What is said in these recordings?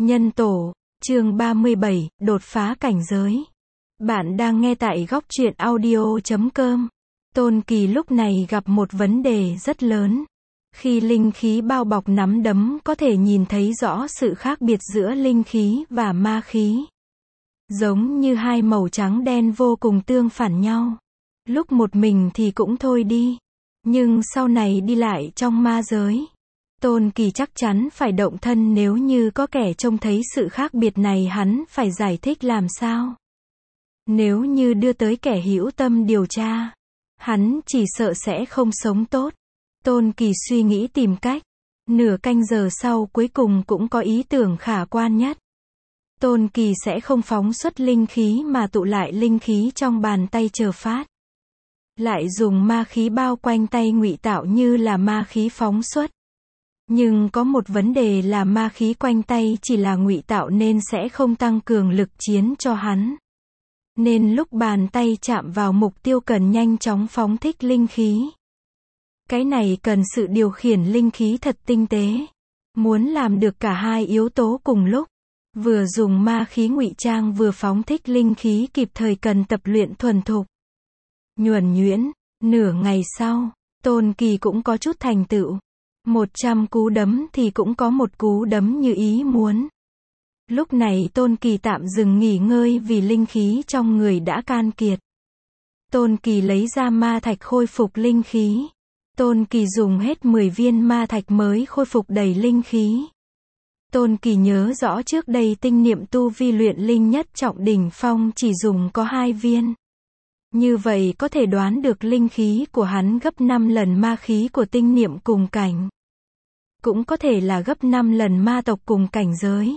Nhân tổ, chương 37, đột phá cảnh giới. Bạn đang nghe tại góc truyện audio.com. Tôn Kỳ lúc này gặp một vấn đề rất lớn. Khi linh khí bao bọc nắm đấm có thể nhìn thấy rõ sự khác biệt giữa linh khí và ma khí. Giống như hai màu trắng đen vô cùng tương phản nhau. Lúc một mình thì cũng thôi đi. Nhưng sau này đi lại trong ma giới, Tôn Kỳ chắc chắn phải động thân nếu như có kẻ trông thấy sự khác biệt này hắn phải giải thích làm sao. Nếu như đưa tới kẻ hữu tâm điều tra, hắn chỉ sợ sẽ không sống tốt. Tôn Kỳ suy nghĩ tìm cách. Nửa canh giờ sau cuối cùng cũng có ý tưởng khả quan nhất. Tôn Kỳ sẽ không phóng xuất linh khí mà tụ lại linh khí trong bàn tay chờ phát. Lại dùng ma khí bao quanh tay ngụy tạo như là ma khí phóng xuất. Nhưng có một vấn đề là ma khí quanh tay chỉ là ngụy tạo nên sẽ không tăng cường lực chiến cho hắn. Nên lúc bàn tay chạm vào mục tiêu cần nhanh chóng phóng thích linh khí. Cái này cần sự điều khiển linh khí thật tinh tế. Muốn làm được cả hai yếu tố cùng lúc, vừa dùng ma khí ngụy trang vừa phóng thích linh khí kịp thời cần tập luyện thuần thục. Nhuần nhuyễn, nửa ngày sau, Tôn Kỳ cũng có chút thành tựu. 100 cú đấm thì cũng có một cú đấm như ý muốn. Lúc này Tôn Kỳ tạm dừng nghỉ ngơi vì linh khí trong người đã can kiệt. Tôn Kỳ lấy ra ma thạch khôi phục linh khí. Tôn Kỳ dùng hết 10 viên ma thạch mới khôi phục đầy linh khí. Tôn Kỳ nhớ rõ trước đây tinh niệm tu vi luyện linh nhất trọng đỉnh phong chỉ dùng có 2 viên. Như vậy có thể đoán được linh khí của hắn gấp 5 lần ma khí của tinh niệm cùng cảnh. Cũng có thể là gấp 5 lần ma tộc cùng cảnh giới.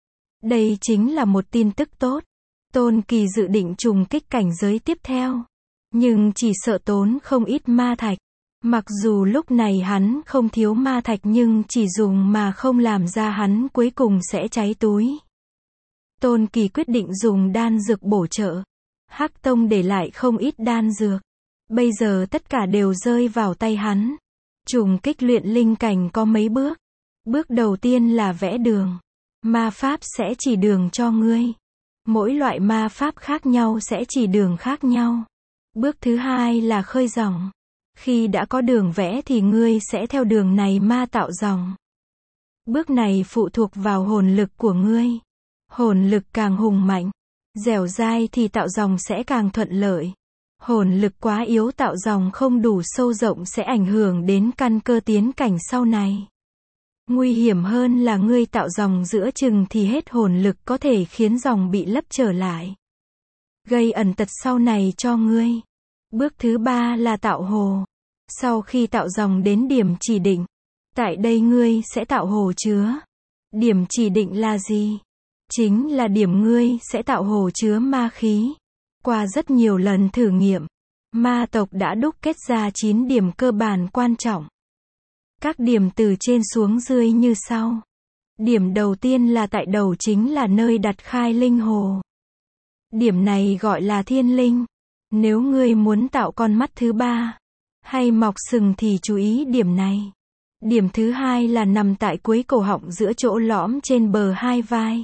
Đây chính là một tin tức tốt. Tôn Kỳ dự định trùng kích cảnh giới tiếp theo. Nhưng chỉ sợ tốn không ít ma thạch. Mặc dù lúc này hắn không thiếu ma thạch nhưng chỉ dùng mà không làm ra hắn cuối cùng sẽ cháy túi. Tôn Kỳ quyết định dùng đan dược bổ trợ. Hắc Tông để lại không ít đan dược. Bây giờ tất cả đều rơi vào tay hắn. Trùng kích luyện linh cảnh có mấy bước. Bước đầu tiên là vẽ đường. Ma pháp sẽ chỉ đường cho ngươi. Mỗi loại ma pháp khác nhau sẽ chỉ đường khác nhau. Bước thứ hai là khơi dòng. Khi đã có đường vẽ thì ngươi sẽ theo đường này ma tạo dòng. Bước này phụ thuộc vào hồn lực của ngươi. Hồn lực càng hùng mạnh, dẻo dai thì tạo dòng sẽ càng thuận lợi. Hồn lực quá yếu tạo dòng không đủ sâu rộng sẽ ảnh hưởng đến căn cơ tiến cảnh sau này. Nguy hiểm hơn là ngươi tạo dòng giữa chừng thì hết hồn lực có thể khiến dòng bị lấp trở lại. Gây ẩn tật sau này cho ngươi. Bước thứ ba là tạo hồ. Sau khi tạo dòng đến điểm chỉ định, tại đây ngươi sẽ tạo hồ chứa. Điểm chỉ định là gì? Chính là điểm ngươi sẽ tạo hồ chứa ma khí. Qua rất nhiều lần thử nghiệm, ma tộc đã đúc kết ra 9 điểm cơ bản quan trọng. Các điểm từ trên xuống dưới như sau. Điểm đầu tiên là tại đầu chính là nơi đặt khai linh hồ. Điểm này gọi là thiên linh. Nếu ngươi muốn tạo con mắt thứ ba, hay mọc sừng thì chú ý điểm này. Điểm thứ hai là nằm tại cuối cổ họng giữa chỗ lõm trên bờ hai vai.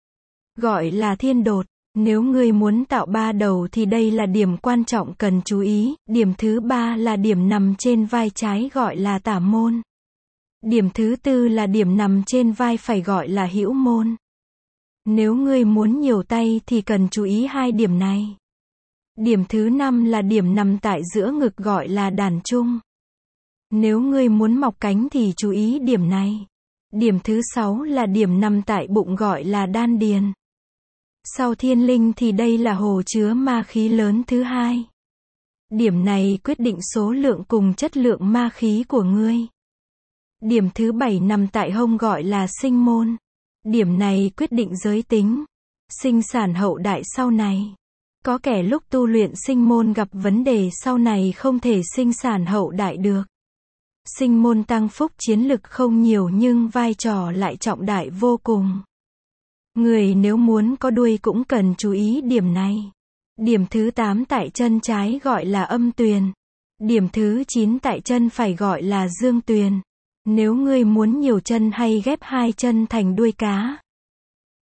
Gọi là thiên đột. Nếu ngươi muốn tạo 3 đầu thì đây là điểm quan trọng cần chú ý. Điểm thứ ba là điểm nằm trên vai trái gọi là tả môn. Điểm thứ tư là điểm nằm trên vai phải gọi là hữu môn. Nếu ngươi muốn nhiều tay thì cần chú ý 2 điểm này. Điểm thứ 5 là điểm nằm tại giữa ngực gọi là đàn trung. Nếu ngươi muốn mọc cánh thì chú ý điểm này. Điểm thứ 6 là điểm nằm tại bụng gọi là đan điền. Sau thiên linh thì đây là hồ chứa ma khí lớn thứ hai. Điểm này quyết định số lượng cùng chất lượng ma khí của ngươi. Điểm thứ 7 nằm tại hông gọi là sinh môn. Điểm này quyết định giới tính, sinh sản hậu đại sau này. Có kẻ lúc tu luyện sinh môn gặp vấn đề sau này không thể sinh sản hậu đại được. Sinh môn tăng phúc chiến lực không nhiều nhưng vai trò lại trọng đại vô cùng. Người nếu muốn có đuôi cũng cần chú ý điểm này. Điểm thứ 8 tại chân trái gọi là âm tuyền. Điểm thứ 9 tại chân phải gọi là dương tuyền. Nếu ngươi muốn nhiều chân hay ghép 2 chân thành đuôi cá.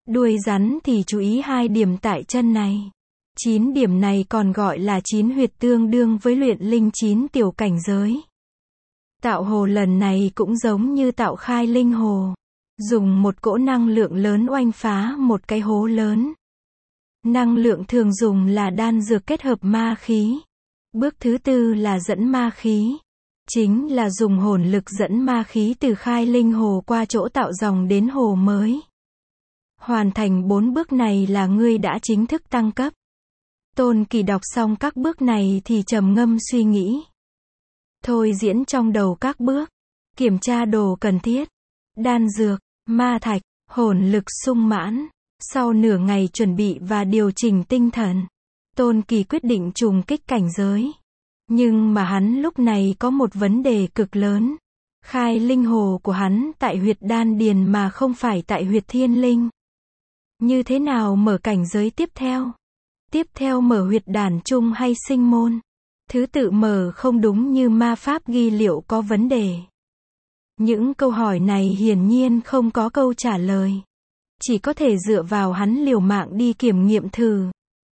Đuôi rắn thì chú ý 2 điểm tại chân này. 9 điểm này còn gọi là 9 huyệt, tương đương với luyện linh 9 tiểu cảnh giới. Tạo hồ lần này cũng giống như tạo khai linh hồ. Dùng một cỗ năng lượng lớn oanh phá một cái hố lớn. Năng lượng thường dùng là đan dược kết hợp ma khí. Bước thứ 4 là dẫn ma khí. Chính là dùng hồn lực dẫn ma khí từ khai linh hồ qua chỗ tạo dòng đến hồ mới. Hoàn thành 4 bước này là ngươi đã chính thức tăng cấp. Tôn Kỳ đọc xong các bước này thì trầm ngâm suy nghĩ. Thôi diễn trong đầu các bước. Kiểm tra đồ cần thiết. Đan dược, ma thạch, hồn lực sung mãn. Sau nửa ngày chuẩn bị và điều chỉnh tinh thần, Tôn Kỳ quyết định trùng kích cảnh giới. Nhưng mà hắn lúc này có một vấn đề cực lớn. Khai linh hồ của hắn tại huyệt đan điền mà không phải tại huyệt thiên linh. Như thế nào mở cảnh giới tiếp theo? Tiếp theo mở huyệt đàn trung hay sinh môn? Thứ tự mở không đúng như ma pháp ghi liệu có vấn đề. Những câu hỏi này hiển nhiên không có câu trả lời. Chỉ có thể dựa vào hắn liều mạng đi kiểm nghiệm thử.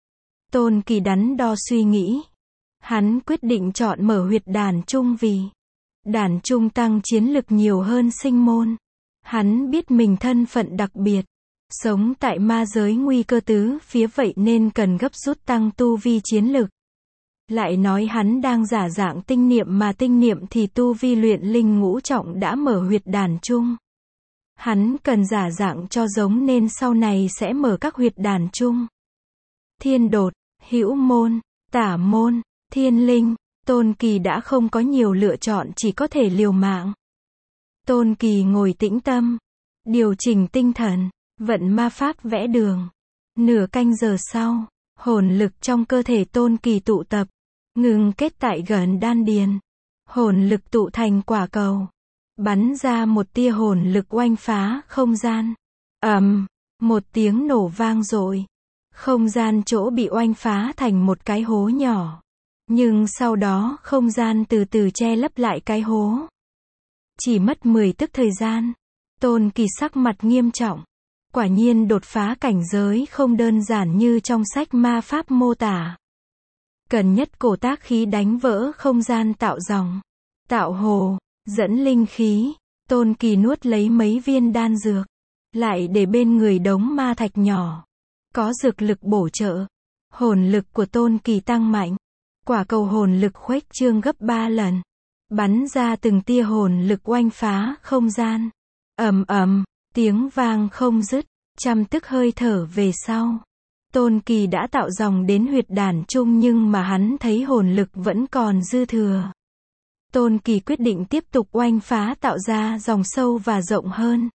Tôn Kỳ đắn đo suy nghĩ. Hắn quyết định chọn mở huyệt đàn trung vì đàn trung tăng chiến lực nhiều hơn sinh môn. Hắn biết mình thân phận đặc biệt, sống tại ma giới nguy cơ tứ phía, vậy nên cần gấp rút tăng tu vi chiến lực. Lại nói hắn đang giả dạng tinh niệm, mà tinh niệm thì tu vi luyện linh ngũ trọng đã mở huyệt đàn trung. Hắn cần giả dạng cho giống nên sau này sẽ mở các huyệt đàn trung. Thiên đột, hữu môn, tả môn, thiên linh. Tôn Kỳ đã không có nhiều lựa chọn, chỉ có thể liều mạng. Tôn Kỳ ngồi tĩnh tâm, điều chỉnh tinh thần, vận ma pháp vẽ đường. Nửa canh giờ sau, hồn lực trong cơ thể Tôn Kỳ tụ tập, ngừng kết tại gần đan điền. Hồn lực tụ thành quả cầu, bắn ra một tia hồn lực oanh phá không gian. Một tiếng nổ vang dội. Không gian chỗ bị oanh phá thành một cái hố nhỏ. Nhưng sau đó không gian từ từ che lấp lại cái hố. Chỉ mất 10 tức thời gian. Tôn Kỳ sắc mặt nghiêm trọng. Quả nhiên đột phá cảnh giới không đơn giản như trong sách ma pháp mô tả. Cần nhất cổ tác khí đánh vỡ không gian, tạo dòng, tạo hồ, dẫn linh khí. Tôn Kỳ nuốt lấy mấy viên đan dược, lại để bên người đống ma thạch nhỏ. Có dược lực bổ trợ, hồn lực của Tôn Kỳ tăng mạnh. Quả cầu hồn lực khuếch trương gấp 3 lần, bắn ra từng tia hồn lực oanh phá không gian. Tiếng vang không dứt. Trăm tức hơi thở về sau, Tôn Kỳ đã tạo dòng đến huyệt đàn trung, nhưng mà hắn thấy hồn lực vẫn còn dư thừa. Tôn Kỳ quyết định tiếp tục oanh phá, tạo ra dòng sâu và rộng hơn.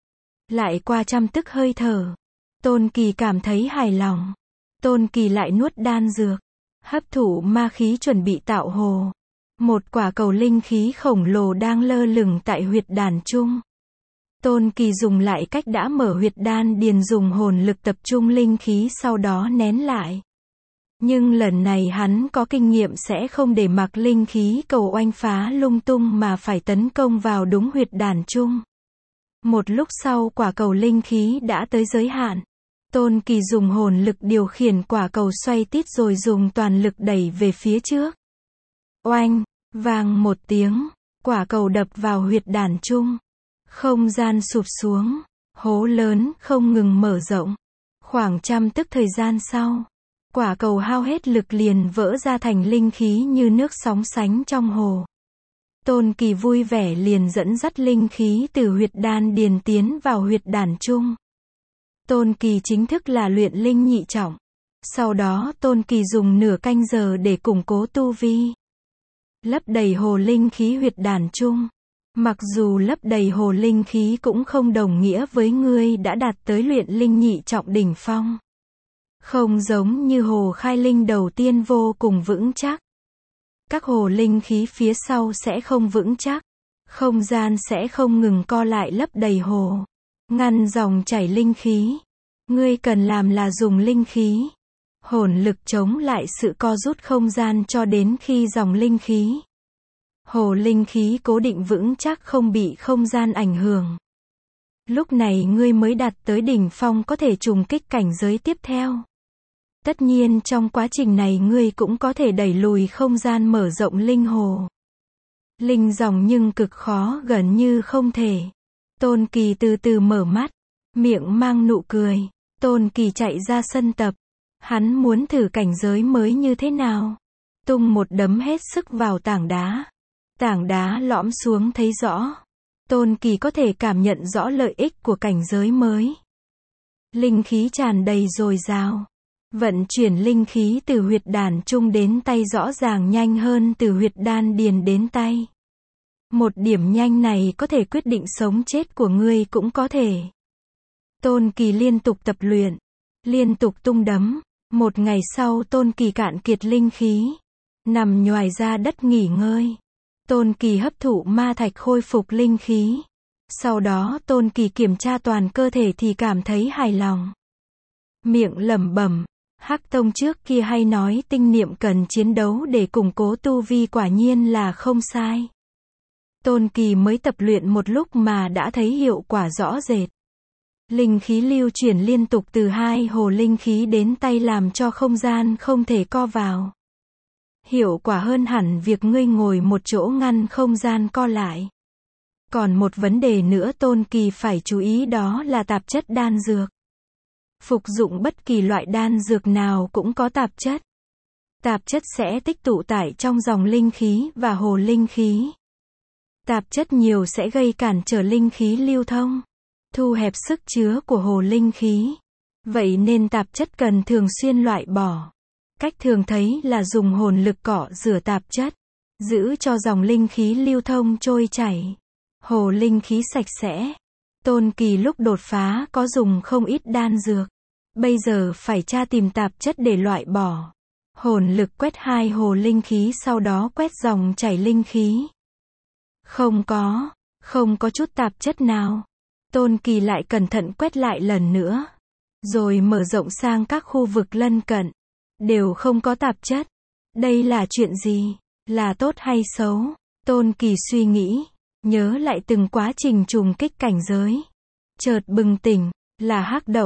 Lại qua trăm tức hơi thở, Tôn Kỳ cảm thấy hài lòng. Tôn Kỳ lại nuốt đan dược, hấp thụ ma khí chuẩn bị tạo hồ. Một quả cầu linh khí khổng lồ đang lơ lửng tại huyệt đàn trung. Tôn Kỳ dùng lại cách đã mở huyệt đan điền, dùng hồn lực tập trung linh khí, sau đó nén lại. Nhưng lần này hắn có kinh nghiệm sẽ không để mặc linh khí cầu oanh phá lung tung mà phải tấn công vào đúng huyệt đàn trung. Một lúc sau quả cầu linh khí đã tới giới hạn. Tôn Kỳ dùng hồn lực điều khiển quả cầu xoay tít rồi dùng toàn lực đẩy về phía trước. Oanh, vang một tiếng, quả cầu đập vào huyệt đàn trung. Không gian sụp xuống, hố lớn không ngừng mở rộng. Khoảng trăm tức thời gian sau, quả cầu hao hết lực liền vỡ ra thành linh khí như nước sóng sánh trong hồ. Tôn Kỳ vui vẻ liền dẫn dắt linh khí từ huyệt đan điền tiến vào huyệt đàn trung. Tôn Kỳ chính thức là luyện linh nhị trọng. Sau đó Tôn Kỳ dùng nửa canh giờ để củng cố tu vi. Lấp đầy hồ linh khí huyệt đàn trung. Mặc dù lấp đầy hồ linh khí cũng không đồng nghĩa với ngươi đã đạt tới luyện linh nhị trọng đỉnh phong. Không giống như hồ khai linh đầu tiên vô cùng vững chắc. Các hồ linh khí phía sau sẽ không vững chắc. Không gian sẽ không ngừng co lại lấp đầy hồ, ngăn dòng chảy linh khí. Ngươi cần làm là dùng linh khí, hồn lực chống lại sự co rút không gian cho đến khi dòng linh khí, hồ linh khí cố định vững chắc, không bị không gian ảnh hưởng. Lúc này ngươi mới đạt tới đỉnh phong có thể trùng kích cảnh giới tiếp theo. Tất nhiên trong quá trình này ngươi cũng có thể đẩy lùi không gian mở rộng linh hồ. Linh dòng nhưng cực khó gần như không thể. Tôn Kỳ từ từ mở mắt, miệng mang nụ cười. Tôn Kỳ chạy ra sân tập. Hắn muốn thử cảnh giới mới như thế nào. Tung một đấm hết sức vào tảng đá. Tảng đá lõm xuống thấy rõ. Tôn Kỳ có thể cảm nhận rõ lợi ích của cảnh giới mới. Linh khí tràn đầy dồi dào. Vận chuyển linh khí từ huyệt đàn trung đến tay rõ ràng nhanh hơn từ huyệt đan điền đến tay. Một điểm nhanh này có thể quyết định sống chết của ngươi cũng có thể. Tôn Kỳ liên tục tập luyện, liên tục tung đấm. Một ngày sau Tôn Kỳ cạn kiệt linh khí, nằm nhoài ra đất nghỉ ngơi. Tôn Kỳ hấp thụ ma thạch khôi phục linh khí. Sau đó Tôn Kỳ kiểm tra toàn cơ thể thì cảm thấy hài lòng. Miệng lẩm bẩm, Hắc Tông trước kia hay nói tinh niệm cần chiến đấu để củng cố tu vi, quả nhiên là không sai. Tôn Kỳ mới tập luyện một lúc mà đã thấy hiệu quả rõ rệt. Linh khí lưu chuyển liên tục từ hai hồ linh khí đến tay làm cho không gian không thể co vào. Hiệu quả hơn hẳn việc ngươi ngồi một chỗ ngăn không gian co lại. Còn một vấn đề nữa Tôn Kỳ phải chú ý, đó là tạp chất đan dược. Phục dụng bất kỳ loại đan dược nào cũng có tạp chất. Tạp chất sẽ tích tụ tại trong dòng linh khí và hồ linh khí. Tạp chất nhiều sẽ gây cản trở linh khí lưu thông, thu hẹp sức chứa của hồ linh khí. Vậy nên tạp chất cần thường xuyên loại bỏ. Cách thường thấy là dùng hồn lực cọ rửa tạp chất, giữ cho dòng linh khí lưu thông trôi chảy. Hồ linh khí sạch sẽ. Tôn Kỳ lúc đột phá có dùng không ít đan dược. Bây giờ phải tra tìm tạp chất để loại bỏ. Hồn lực quét hai hồ linh khí, sau đó quét dòng chảy linh khí. Không có chút tạp chất nào. Tôn Kỳ lại cẩn thận quét lại lần nữa. Rồi mở rộng sang các khu vực lân cận. Đều không có tạp chất. Đây là chuyện gì? Là tốt hay xấu? Tôn Kỳ suy nghĩ. Nhớ lại từng quá trình trùng kích cảnh giới. Chợt bừng tỉnh. Là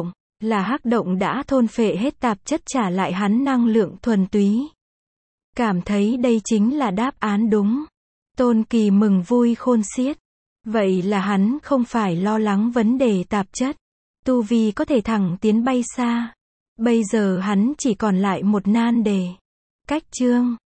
Hắc Động đã thôn phệ hết tạp chất, trả lại hắn năng lượng thuần túy. Cảm thấy đây chính là đáp án đúng. Tôn Kỳ mừng vui khôn xiết. Vậy là hắn không phải lo lắng vấn đề tạp chất. Tu vi có thể thẳng tiến bay xa. Bây giờ hắn chỉ còn lại một nan đề. Cách chương